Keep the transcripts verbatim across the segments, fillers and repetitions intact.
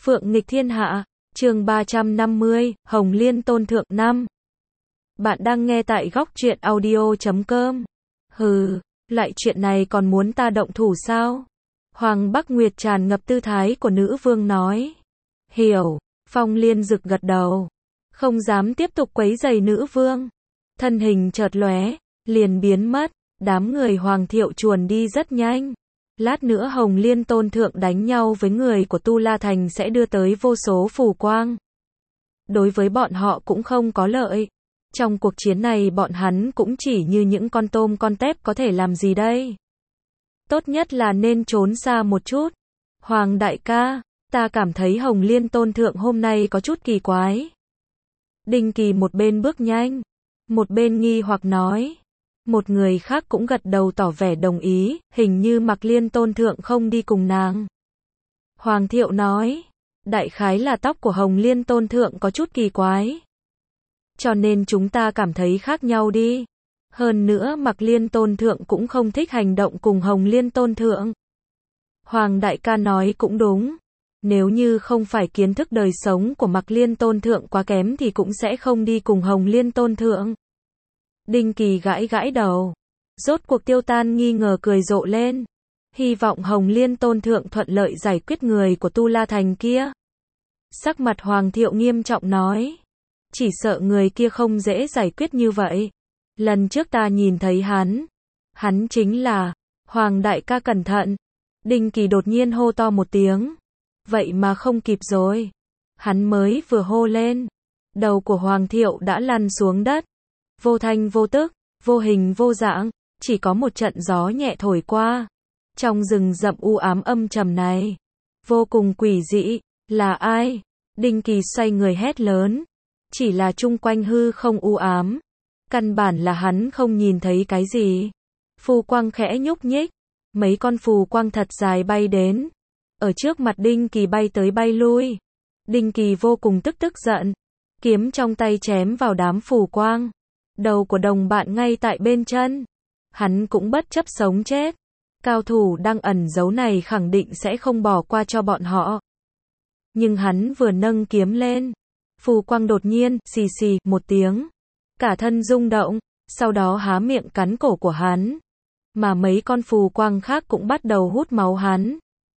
Phượng nghịch thiên hạ, chương ba trăm năm mươi, Hồng Liên tôn thượng năm. Bạn đang nghe tại góc truyện audio chấm com. Hừ, loại chuyện này còn muốn ta động thủ sao? Hoàng Bắc Nguyệt tràn ngập tư thái của nữ vương nói. Hiểu, Phong Liên Dực gật đầu. Không dám tiếp tục quấy rầy nữ vương. Thân hình chợt lóe, liền biến mất, đám người Hoàng Thiệu chuồn đi rất nhanh. Lát nữa Hồng Liên tôn thượng đánh nhau với người của Tu La Thành sẽ đưa tới vô số phù quang. Đối với bọn họ cũng không có lợi. Trong cuộc chiến này bọn hắn cũng chỉ như những con tôm con tép có thể làm gì đây. Tốt nhất là nên trốn xa một chút. Hoàng đại ca, ta cảm thấy Hồng Liên tôn thượng hôm nay có chút kỳ quái. Đinh Kỳ một bên bước nhanh, một bên nghi hoặc nói. Một người khác cũng gật đầu tỏ vẻ đồng ý, hình như Mạc Liên tôn thượng không đi cùng nàng. Hoàng Thiệu nói, đại khái là tóc của Hồng Liên tôn thượng có chút kỳ quái. Cho nên chúng ta cảm thấy khác nhau đi. Hơn nữa Mạc Liên tôn thượng cũng không thích hành động cùng Hồng Liên tôn thượng. Hoàng đại ca nói cũng đúng. Nếu như không phải kiến thức đời sống của Mạc Liên tôn thượng quá kém thì cũng sẽ không đi cùng Hồng Liên tôn thượng. Đinh Kỳ gãi gãi đầu. Rốt cuộc tiêu tan nghi ngờ cười rộ lên. Hy vọng Hồng Liên tôn thượng thuận lợi giải quyết người của Tu La Thành kia. Sắc mặt Hoàng Thiệu nghiêm trọng nói. Chỉ sợ người kia không dễ giải quyết như vậy. Lần trước ta nhìn thấy hắn. Hắn chính là Hoàng đại ca cẩn thận. Đinh Kỳ đột nhiên hô to một tiếng. Vậy mà không kịp rồi. Hắn mới vừa hô lên. Đầu của Hoàng Thiệu đã lăn xuống đất. Vô thanh vô tức, vô hình vô dạng, chỉ có một trận gió nhẹ thổi qua. Trong rừng rậm u ám âm trầm này, vô cùng quỷ dị, là ai? Đinh Kỳ xoay người hét lớn. Chỉ là chung quanh hư không u ám. Căn bản là hắn không nhìn thấy cái gì. Phù quang khẽ nhúc nhích. Mấy con phù quang thật dài bay đến. Ở trước mặt Đinh Kỳ bay tới bay lui. Đinh Kỳ vô cùng tức tức giận. Kiếm trong tay chém vào đám phù quang. Đầu của đồng bạn ngay tại bên chân. Hắn cũng bất chấp sống chết. Cao thủ đang ẩn giấu này khẳng định sẽ không bỏ qua cho bọn họ. Nhưng hắn vừa nâng kiếm lên. Phù quang đột nhiên, xì xì, một tiếng. Cả thân rung động, sau đó há miệng cắn cổ của hắn. Mà mấy con phù quang khác cũng bắt đầu hút máu hắn.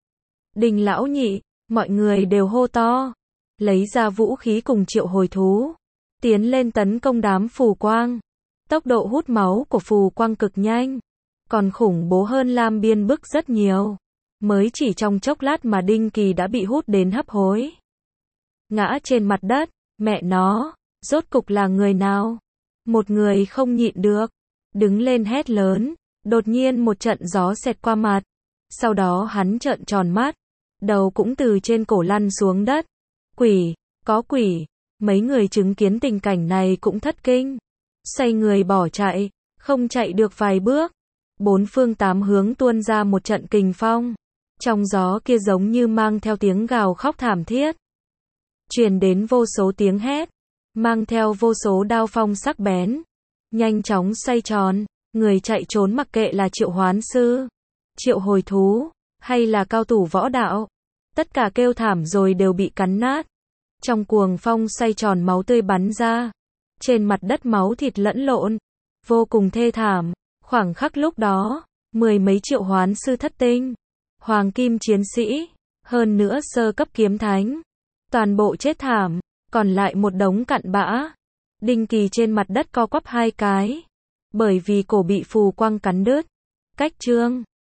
Đinh lão nhị, mọi người đều hô to. Lấy ra vũ khí cùng triệu hồi thú. Tiến lên tấn công đám phù quang. Tốc độ hút máu của phù quang cực nhanh. Còn khủng bố hơn Lam Biên Bức rất nhiều. Mới chỉ trong chốc lát mà Đinh Kỳ đã bị hút đến hấp hối. Ngã trên mặt đất, mẹ nó, rốt cục là người nào? Một người không nhịn được. Đứng lên hét lớn, đột nhiên một trận gió xẹt qua mặt. Sau đó hắn trợn tròn mắt. Đầu cũng từ trên cổ lăn xuống đất. Quỷ, có quỷ. Mấy người chứng kiến tình cảnh này cũng thất kinh. Xoay người bỏ chạy, không chạy được vài bước. Bốn phương tám hướng tuôn ra một trận kình phong. Trong gió kia giống như mang theo tiếng gào khóc thảm thiết. Truyền đến vô số tiếng hét. Mang theo vô số đao phong sắc bén. Nhanh chóng xoay tròn. Người chạy trốn mặc kệ là triệu hoán sư, triệu hồi thú, hay là cao thủ võ đạo. Tất cả kêu thảm rồi đều bị cắn nát. Trong cuồng phong xoay tròn máu tươi bắn ra. Trên mặt đất máu thịt lẫn lộn. Vô cùng thê thảm. Khoảng khắc lúc đó, mười mấy triệu hoán sư thất tinh. Hoàng kim chiến sĩ. Hơn nữa sơ cấp kiếm thánh. Toàn bộ chết thảm. Còn lại một đống cặn bã. Đinh Kỳ trên mặt đất co quắp hai cái. Bởi vì cổ bị phù quang cắn đứt. Cách chương.